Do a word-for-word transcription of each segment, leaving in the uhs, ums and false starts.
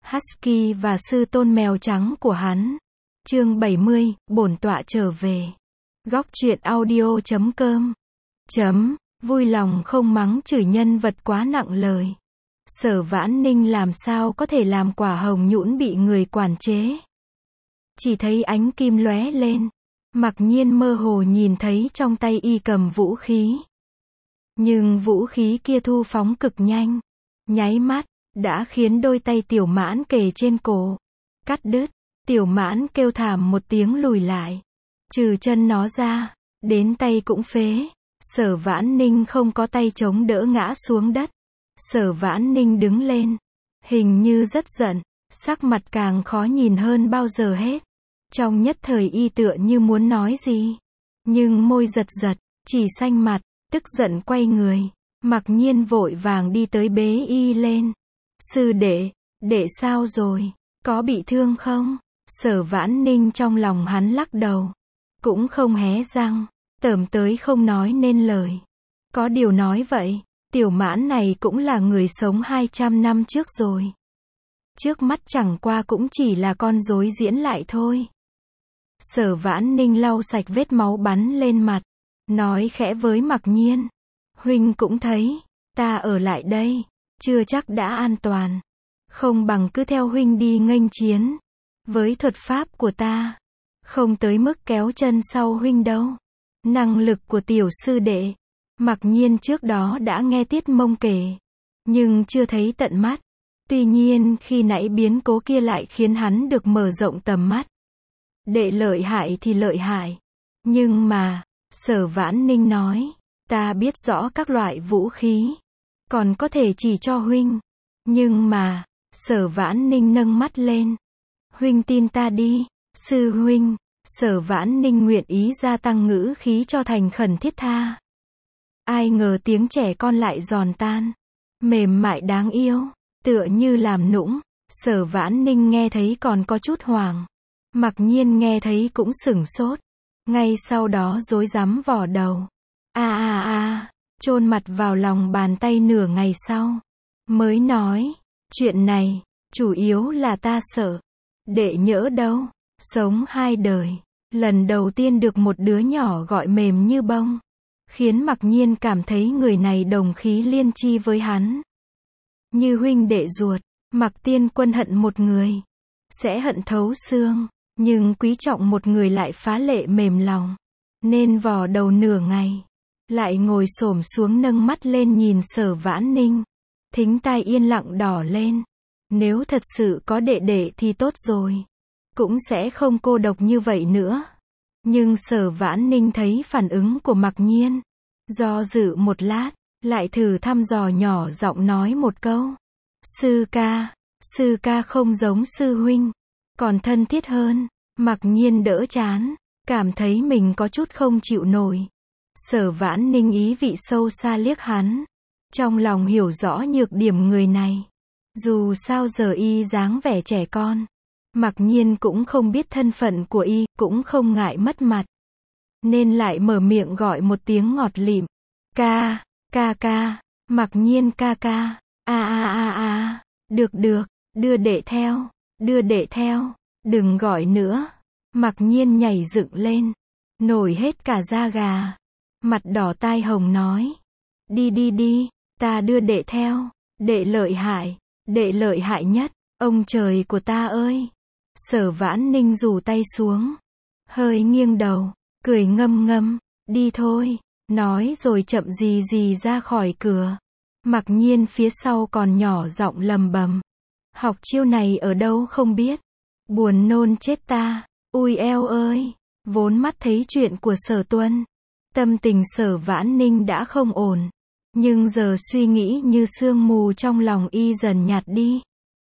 Husky và sư tôn mèo trắng của hắn. Chương bảy mươi, bổn tọa trở về. Góc truyện audio chấm com. Chấm, vui lòng không mắng chửi nhân vật quá nặng lời. Sở Vãn Ninh làm sao có thể làm quả hồng nhũn bị người quản chế. Chỉ thấy ánh kim lóe lên. Mặc nhiên mơ hồ nhìn thấy trong tay y cầm vũ khí. Nhưng vũ khí kia thu phóng cực nhanh. Nháy mắt, đã khiến đôi tay Tiểu Mãn kề trên cổ. Cắt đứt, Tiểu Mãn kêu thảm một tiếng lùi lại. Trừ chân nó ra, đến tay cũng phế. Sở Vãn Ninh không có tay chống đỡ ngã xuống đất. Sở Vãn Ninh đứng lên. Hình như rất giận, sắc mặt càng khó nhìn hơn bao giờ hết. Trong nhất thời y tựa như muốn nói gì. Nhưng môi giật giật, chỉ xanh mặt, tức giận quay người. Mặc nhiên vội vàng đi tới bế y lên. Sư đệ, đệ sao rồi? Có bị thương không? Sở Vãn Ninh trong lòng hắn lắc đầu. Cũng không hé răng, tởm tới không nói nên lời. Có điều nói vậy, Tiểu Mãn này cũng là người sống hai trăm năm trước rồi. Trước mắt chẳng qua cũng chỉ là con rối diễn lại thôi. Sở Vãn Ninh lau sạch vết máu bắn lên mặt. Nói khẽ với Mặc Nhiên. Huynh cũng thấy, ta ở lại đây, chưa chắc đã an toàn. Không bằng cứ theo huynh đi nghênh chiến. Với thuật pháp của ta, không tới mức kéo chân sau huynh đâu. Năng lực của tiểu sư đệ, Mặc Nhiên trước đó đã nghe Tiết Mông kể, nhưng chưa thấy tận mắt. Tuy nhiên khi nãy biến cố kia lại khiến hắn được mở rộng tầm mắt. Đệ lợi hại thì lợi hại. Nhưng mà, Sở Vãn Ninh nói, ta biết rõ các loại vũ khí, còn có thể chỉ cho huynh. Nhưng mà, Sở Vãn Ninh nâng mắt lên. Huynh tin ta đi, sư huynh. Sở Vãn Ninh nguyện ý gia tăng ngữ khí cho thành khẩn thiết tha. Ai ngờ tiếng trẻ con lại giòn tan, mềm mại đáng yêu, tựa như làm nũng. Sở Vãn Ninh nghe thấy còn có chút hoảng. Mặc Nhiên nghe thấy cũng sửng sốt. Ngay sau đó rối rắm vò đầu. A a a, chôn mặt vào lòng bàn tay nửa ngày sau. Mới nói, chuyện này, chủ yếu là ta sợ. Đệ nhỡ đâu, sống hai đời. Lần đầu tiên được một đứa nhỏ gọi mềm như bông. Khiến Mặc Nhiên cảm thấy người này đồng khí liên chi với hắn. Như huynh đệ ruột, Mặc Tiên Quân hận một người, sẽ hận thấu xương. Nhưng quý trọng một người lại phá lệ mềm lòng. Nên vò đầu nửa ngày. Lại ngồi xổm xuống nâng mắt lên nhìn Sở Vãn Ninh. Thính tai yên lặng đỏ lên. Nếu thật sự có đệ đệ thì tốt rồi. Cũng sẽ không cô độc như vậy nữa. Nhưng Sở Vãn Ninh thấy phản ứng của Mặc Nhiên. Do dự một lát, lại thử thăm dò nhỏ giọng nói một câu. Sư ca, sư ca không giống sư huynh. Còn thân thiết hơn. Mặc Nhiên đỡ chán, cảm thấy mình có chút không chịu nổi. Sở Vãn Ninh ý vị sâu xa liếc hắn. Trong lòng hiểu rõ nhược điểm người này. Dù sao giờ y dáng vẻ trẻ con. Mặc Nhiên cũng không biết thân phận của y, cũng không ngại mất mặt. Nên lại mở miệng gọi một tiếng ngọt lịm. Ca, ca ca, Mặc Nhiên ca ca. A a a a, được được, đưa đệ theo, đưa đệ theo. Đừng gọi nữa. Mặc Nhiên nhảy dựng lên. Nổi hết cả da gà. Mặt đỏ tai hồng nói. Đi đi đi, ta đưa đệ theo. Đệ lợi hại, đệ lợi hại nhất. Ông trời của ta ơi. Sở Vãn Ninh rủ tay xuống. Hơi nghiêng đầu, cười ngâm ngâm. Đi thôi. Nói rồi chậm gì gì ra khỏi cửa. Mặc Nhiên phía sau còn nhỏ giọng lầm bầm. Học chiêu này ở đâu không biết. Buồn nôn chết ta. Ui eo ơi. Vốn mắt thấy chuyện của Sở Tuân. Tâm tình Sở Vãn Ninh đã không ổn. Nhưng giờ suy nghĩ như sương mù trong lòng y dần nhạt đi.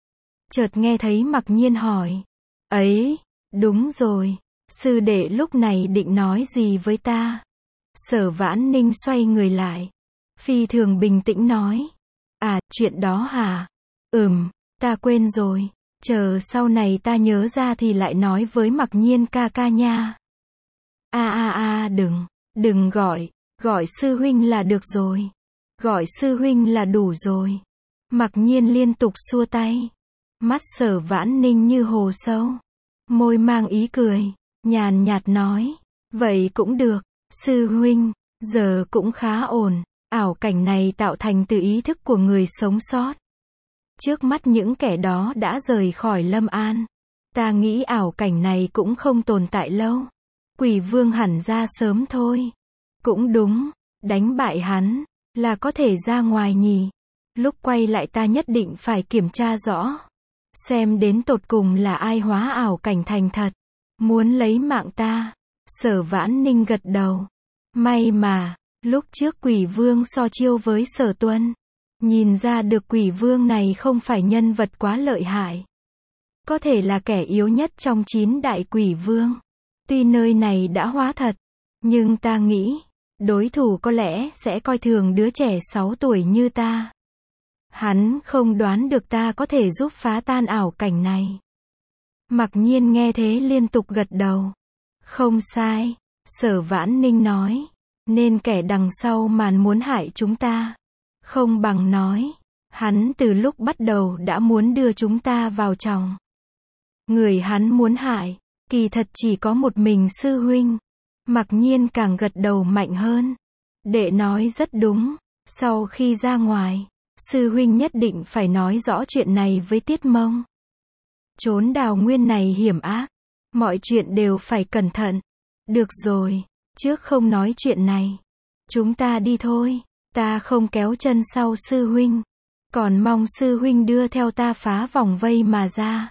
Chợt nghe thấy Mặc Nhiên hỏi. Ấy, đúng rồi. Sư đệ lúc này định nói gì với ta? Sở Vãn Ninh xoay người lại. Phi thường bình tĩnh nói. À, chuyện đó hả? Ừm, ta quên rồi. Chờ sau này ta nhớ ra thì lại nói với Mặc Nhiên ca ca nha. A a a đừng, đừng gọi, gọi sư huynh là được rồi. Gọi sư huynh là đủ rồi. Mặc Nhiên liên tục xua tay. Mắt Sở Vãn Ninh như hồ sâu, môi mang ý cười, nhàn nhạt nói, vậy cũng được, sư huynh, giờ cũng khá ổn, ảo cảnh này tạo thành từ ý thức của người sống sót. Trước mắt những kẻ đó đã rời khỏi Lâm An. Ta nghĩ ảo cảnh này cũng không tồn tại lâu. Quỷ vương hẳn ra sớm thôi. Cũng đúng, đánh bại hắn, là có thể ra ngoài nhỉ. Lúc quay lại ta nhất định phải kiểm tra rõ. Xem đến tột cùng là ai hóa ảo cảnh thành thật. Muốn lấy mạng ta. Sở Vãn Ninh gật đầu. May mà, lúc trước quỷ vương so chiêu với Sở Tuân. Nhìn ra được quỷ vương này không phải nhân vật quá lợi hại. Có thể là kẻ yếu nhất trong chín đại quỷ vương. Tuy nơi này đã hóa thật, nhưng ta nghĩ, đối thủ có lẽ sẽ coi thường đứa trẻ sáu tuổi như ta. Hắn không đoán được ta có thể giúp phá tan ảo cảnh này. Mặc Nhiên nghe thế liên tục gật đầu. Không sai, Sở Vãn Ninh nói, nên kẻ đằng sau màn muốn hại chúng ta. Không bằng nói, hắn từ lúc bắt đầu đã muốn đưa chúng ta vào chòng. Người hắn muốn hại, kỳ thật chỉ có một mình sư huynh. Mặc Nhiên càng gật đầu mạnh hơn. Đệ nói rất đúng, sau khi ra ngoài, sư huynh nhất định phải nói rõ chuyện này với Tiết Mông. Trốn đào nguyên này hiểm ác, mọi chuyện đều phải cẩn thận. Được rồi, trước không nói chuyện này, chúng ta đi thôi. Ta không kéo chân sau sư huynh, còn mong sư huynh đưa theo ta phá vòng vây mà ra.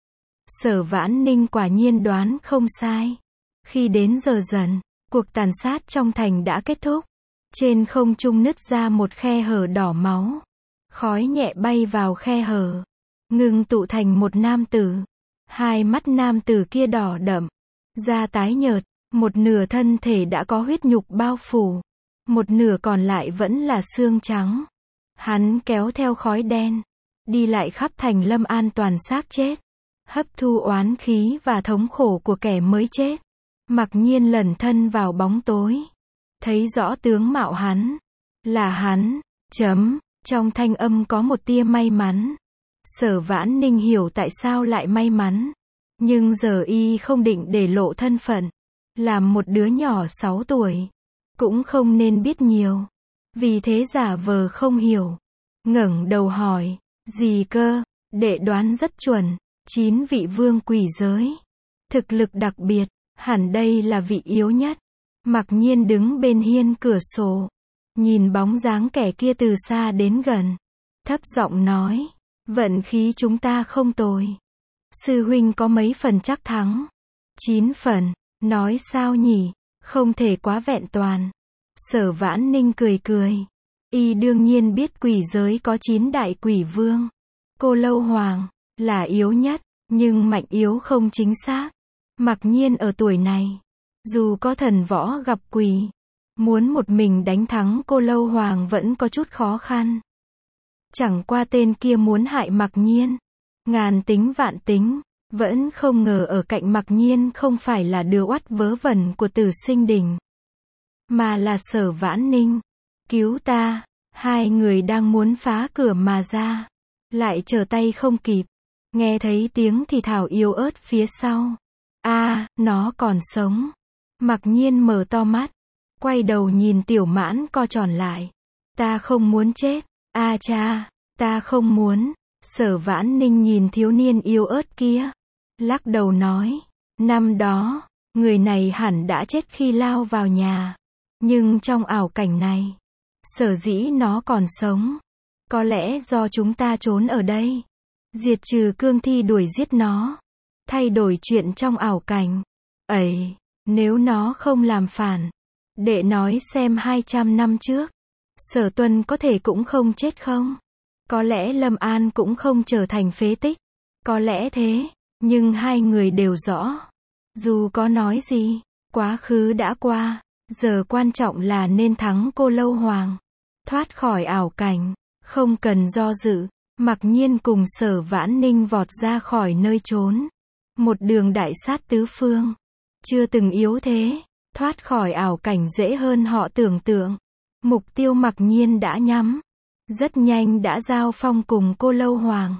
Sở Vãn Ninh quả nhiên đoán không sai. Khi đến giờ dần, cuộc tàn sát trong thành đã kết thúc. Trên không trung nứt ra một khe hở đỏ máu. Khói nhẹ bay vào khe hở, ngưng tụ thành một nam tử. Hai mắt nam tử kia đỏ đậm, da tái nhợt, một nửa thân thể đã có huyết nhục bao phủ. Một nửa còn lại vẫn là xương trắng. Hắn kéo theo khói đen, đi lại khắp thành Lâm An toàn xác chết, hấp thu oán khí và thống khổ của kẻ mới chết. Mặc Nhiên lẩn thân vào bóng tối, thấy rõ tướng mạo hắn. Là hắn, chấm, trong thanh âm có một tia may mắn. Sở Vãn Ninh hiểu tại sao lại may mắn. Nhưng giờ y không định để lộ thân phận. Làm một đứa nhỏ sáu tuổi. Cũng không nên biết nhiều. Vì thế giả vờ không hiểu. Ngẩng đầu hỏi, gì cơ? Đệ đoán rất chuẩn. Chín vị vương quỷ giới. Thực lực đặc biệt, hẳn đây là vị yếu nhất. Mặc Nhiên đứng bên hiên cửa sổ. Nhìn bóng dáng kẻ kia từ xa đến gần. Thấp giọng nói, vận khí chúng ta không tồi. Sư huynh có mấy phần chắc thắng? Chín phần. Nói sao nhỉ? Không thể quá vẹn toàn. Sở Vãn Ninh cười cười. Y đương nhiên biết quỷ giới có chín đại quỷ vương. Cô Lâu Hoàng là yếu nhất, nhưng mạnh yếu không chính xác. Mặc Nhiên ở tuổi này, dù có thần võ gặp quỷ, muốn một mình đánh thắng Cô Lâu Hoàng vẫn có chút khó khăn. Chẳng qua tên kia muốn hại Mặc Nhiên, ngàn tính vạn tính, vẫn không ngờ ở cạnh Mặc Nhiên không phải là đứa oắt vớ vẩn của Tử Sinh Đình, mà là Sở Vãn Ninh. Cứu ta! Hai người đang muốn phá cửa mà ra, lại trở tay không kịp. Nghe thấy tiếng thì thào yếu ớt phía sau. A, à, nó còn sống. Mặc Nhiên mở to mắt, quay đầu nhìn Tiểu Mãn co tròn lại. Ta không muốn chết. A à cha, ta không muốn. Sở Vãn Ninh nhìn thiếu niên yếu ớt kia, lắc đầu nói, năm đó, người này hẳn đã chết khi lao vào nhà. Nhưng trong ảo cảnh này, sở dĩ nó còn sống, có lẽ do chúng ta trốn ở đây, diệt trừ cương thi đuổi giết nó, thay đổi chuyện trong ảo cảnh. Ấy, nếu nó không làm phản, đệ nói xem hai trăm năm trước, Sở Tuân có thể cũng không chết không? Có lẽ Lâm An cũng không trở thành phế tích. Có lẽ thế, nhưng hai người đều rõ. Dù có nói gì, quá khứ đã qua, giờ quan trọng là nên thắng Cô Lâu Hoàng. Thoát khỏi ảo cảnh, không cần do dự. Mặc Nhiên cùng Sở Vãn Ninh vọt ra khỏi nơi trốn. Một đường đại sát tứ phương. Chưa từng yếu thế, thoát khỏi ảo cảnh dễ hơn họ tưởng tượng. Mục tiêu Mặc Nhiên đã nhắm. Rất nhanh đã giao phong cùng Cô Lâu Hoàng.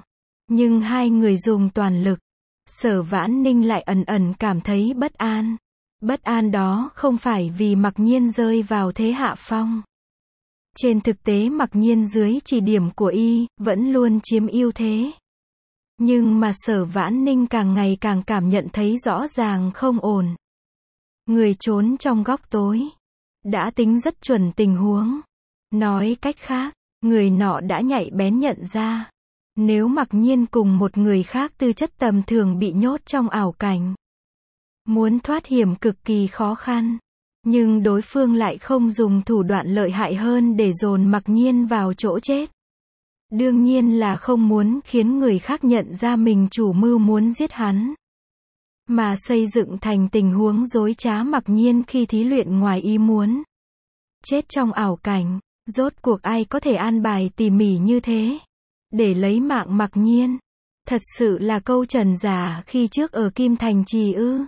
Nhưng hai người dùng toàn lực. Sở Vãn Ninh lại ẩn ẩn cảm thấy bất an. Bất an đó không phải vì Mặc Nhiên rơi vào thế hạ phong. Trên thực tế Mặc Nhiên dưới chỉ điểm của y, vẫn luôn chiếm ưu thế. Nhưng mà Sở Vãn Ninh càng ngày càng cảm nhận thấy rõ ràng không ổn. Người trốn trong góc tối. Đã tính rất chuẩn tình huống. Nói cách khác, người nọ đã nhạy bén nhận ra. Nếu Mặc Nhiên cùng một người khác tư chất tầm thường bị nhốt trong ảo cảnh. Muốn thoát hiểm cực kỳ khó khăn. Nhưng đối phương lại không dùng thủ đoạn lợi hại hơn để dồn Mặc Nhiên vào chỗ chết. Đương nhiên là không muốn khiến người khác nhận ra mình chủ mưu muốn giết hắn. Mà xây dựng thành tình huống dối trá Mặc Nhiên khi thí luyện ngoài ý muốn. Chết trong ảo cảnh, rốt cuộc ai có thể an bài tỉ mỉ như thế? Để lấy mạng Mặc Nhiên. Thật sự là câu trần giả khi trước ở Kim Thành Trì ư.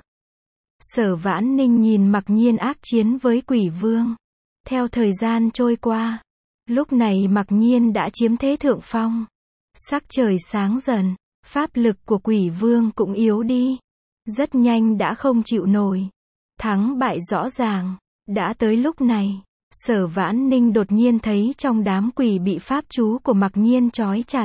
Sở Vãn Ninh nhìn Mặc Nhiên ác chiến với Quỷ Vương. Theo thời gian trôi qua, lúc này Mặc Nhiên đã chiếm thế thượng phong. Sắc trời sáng dần, pháp lực của Quỷ Vương cũng yếu đi. Rất nhanh đã không chịu nổi. Thắng bại rõ ràng. Đã tới lúc này, Sở Vãn Ninh đột nhiên thấy trong đám quỷ bị pháp chú của Mặc Nhiên trói chặt.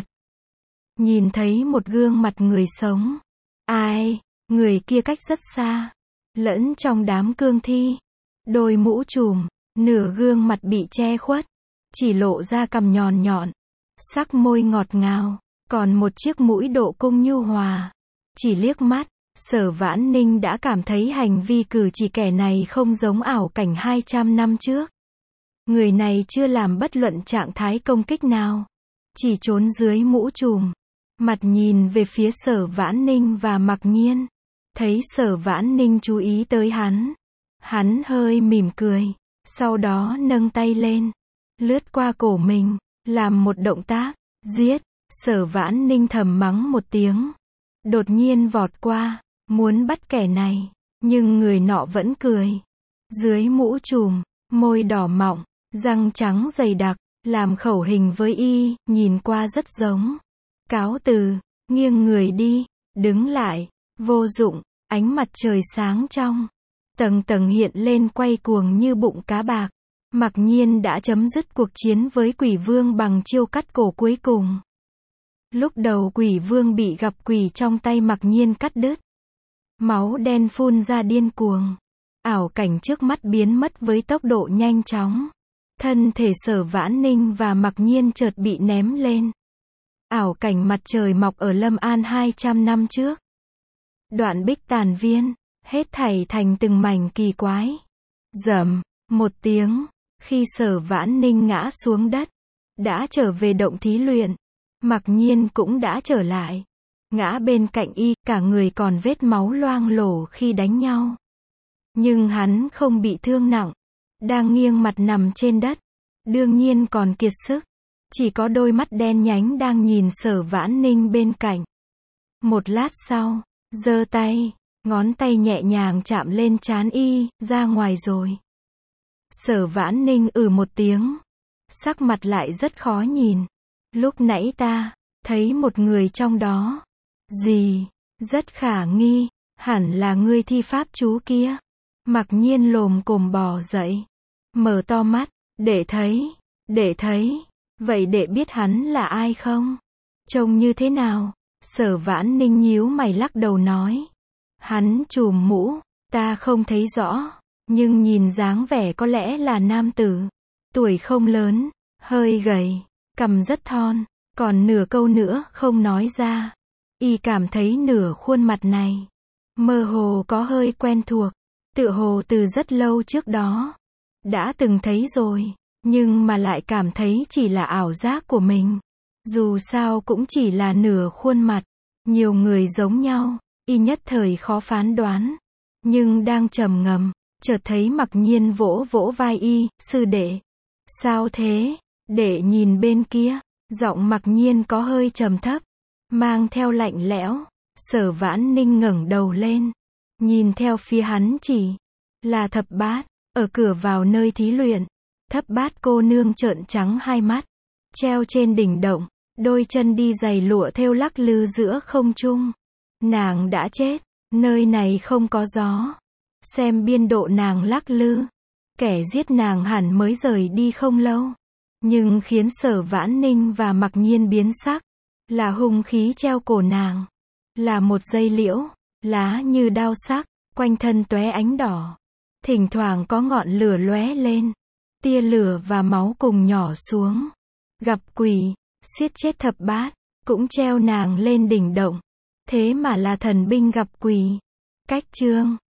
Nhìn thấy một gương mặt người sống. Ai? Người kia cách rất xa. Lẫn trong đám cương thi. Đôi mũ trùm, nửa gương mặt bị che khuất. Chỉ lộ ra cằm nhọn nhọn. Sắc môi ngọt ngào. Còn một chiếc mũi độ cung nhu hòa. Chỉ liếc mắt, Sở Vãn Ninh đã cảm thấy hành vi cử chỉ kẻ này không giống ảo cảnh hai trăm năm trước. Người này chưa làm bất luận trạng thái công kích nào. Chỉ trốn dưới mũ trùm. Mặt nhìn về phía Sở Vãn Ninh và Mặc Nhiên. Thấy Sở Vãn Ninh chú ý tới hắn. Hắn hơi mỉm cười. Sau đó nâng tay lên. Lướt qua cổ mình. Làm một động tác. Giết. Sở Vãn Ninh thầm mắng một tiếng. Đột nhiên vọt qua. Muốn bắt kẻ này. Nhưng người nọ vẫn cười. Dưới mũ trùm. Môi đỏ mọng. Răng trắng dày đặc. Làm khẩu hình với y. Nhìn qua rất giống. Cáo từ. Nghiêng người đi. Đứng lại. Vô dụng. Ánh mặt trời sáng trong. Tầng tầng hiện lên quay cuồng như bụng cá bạc. Mặc Nhiên đã chấm dứt cuộc chiến với Quỷ Vương bằng chiêu cắt cổ cuối cùng. Lúc đầu Quỷ Vương bị gặp quỷ trong tay Mặc Nhiên cắt đứt. Máu đen phun ra điên cuồng. Ảo cảnh trước mắt biến mất với tốc độ nhanh chóng. Thân thể Sở Vãn Ninh và Mặc Nhiên chợt bị ném lên. Ảo cảnh mặt trời mọc ở Lâm An hai trăm năm trước. Đoạn Bích Tàn Viên, hết thảy thành từng mảnh kỳ quái. Rầm, một tiếng, khi Sở Vãn Ninh ngã xuống đất, đã trở về động thí luyện. Mặc Nhiên cũng đã trở lại. Ngã bên cạnh y, cả người còn vết máu loang lổ khi đánh nhau. Nhưng hắn không bị thương nặng. Đang nghiêng mặt nằm trên đất. Đương nhiên còn kiệt sức. Chỉ có đôi mắt đen nhánh đang nhìn Sở Vãn Ninh bên cạnh. Một lát sau, giơ tay, ngón tay nhẹ nhàng chạm lên trán y, ra ngoài rồi. Sở Vãn Ninh ừ một tiếng. Sắc mặt lại rất khó nhìn. Lúc nãy ta, thấy một người trong đó. Gì? Rất khả nghi. Hẳn là ngươi thi pháp chú kia. Mặc Nhiên lồm cồm bò dậy. Mở to mắt. Để thấy. Để thấy. Vậy để biết hắn là ai không? Trông như thế nào? Sở Vãn Ninh nhíu mày lắc đầu nói. Hắn trùm mũ. Ta không thấy rõ. Nhưng nhìn dáng vẻ có lẽ là nam tử. Tuổi không lớn. Hơi gầy. Cằm rất thon. Còn nửa câu nữa không nói ra. Y cảm thấy nửa khuôn mặt này. Mơ hồ có hơi quen thuộc. Tựa hồ từ rất lâu trước đó. Đã từng thấy rồi. Nhưng mà lại cảm thấy chỉ là ảo giác của mình. Dù sao cũng chỉ là nửa khuôn mặt. Nhiều người giống nhau. Y nhất thời khó phán đoán. Nhưng đang trầm ngâm, chợt thấy Mặc Nhiên vỗ vỗ vai y. Sư đệ. Sao thế? Đệ nhìn bên kia. Giọng Mặc Nhiên có hơi trầm thấp. Mang theo lạnh lẽo. Sở Vãn Ninh ngẩng đầu lên. Nhìn theo phía hắn chỉ. Là Thập Bát. Ở cửa vào nơi thí luyện. Thập Bát cô nương trợn trắng hai mắt. Treo trên đỉnh động. Đôi chân đi giày lụa thêu lắc lư giữa không trung. Nàng đã chết, nơi này không có gió. Xem biên độ nàng lắc lư. Kẻ giết nàng hẳn mới rời đi không lâu. Nhưng khiến Sở Vãn Ninh và Mặc Nhiên biến sắc. Là hung khí treo cổ nàng. Là một dây liễu, lá như đao sắc, quanh thân tóe ánh đỏ. Thỉnh thoảng có ngọn lửa lóe lên. Tia lửa và máu cùng nhỏ xuống. Gặp quỷ, xiết chết thập bát, cũng treo nàng lên đỉnh động. Thế mà là thần binh gặp quỷ. Cách chương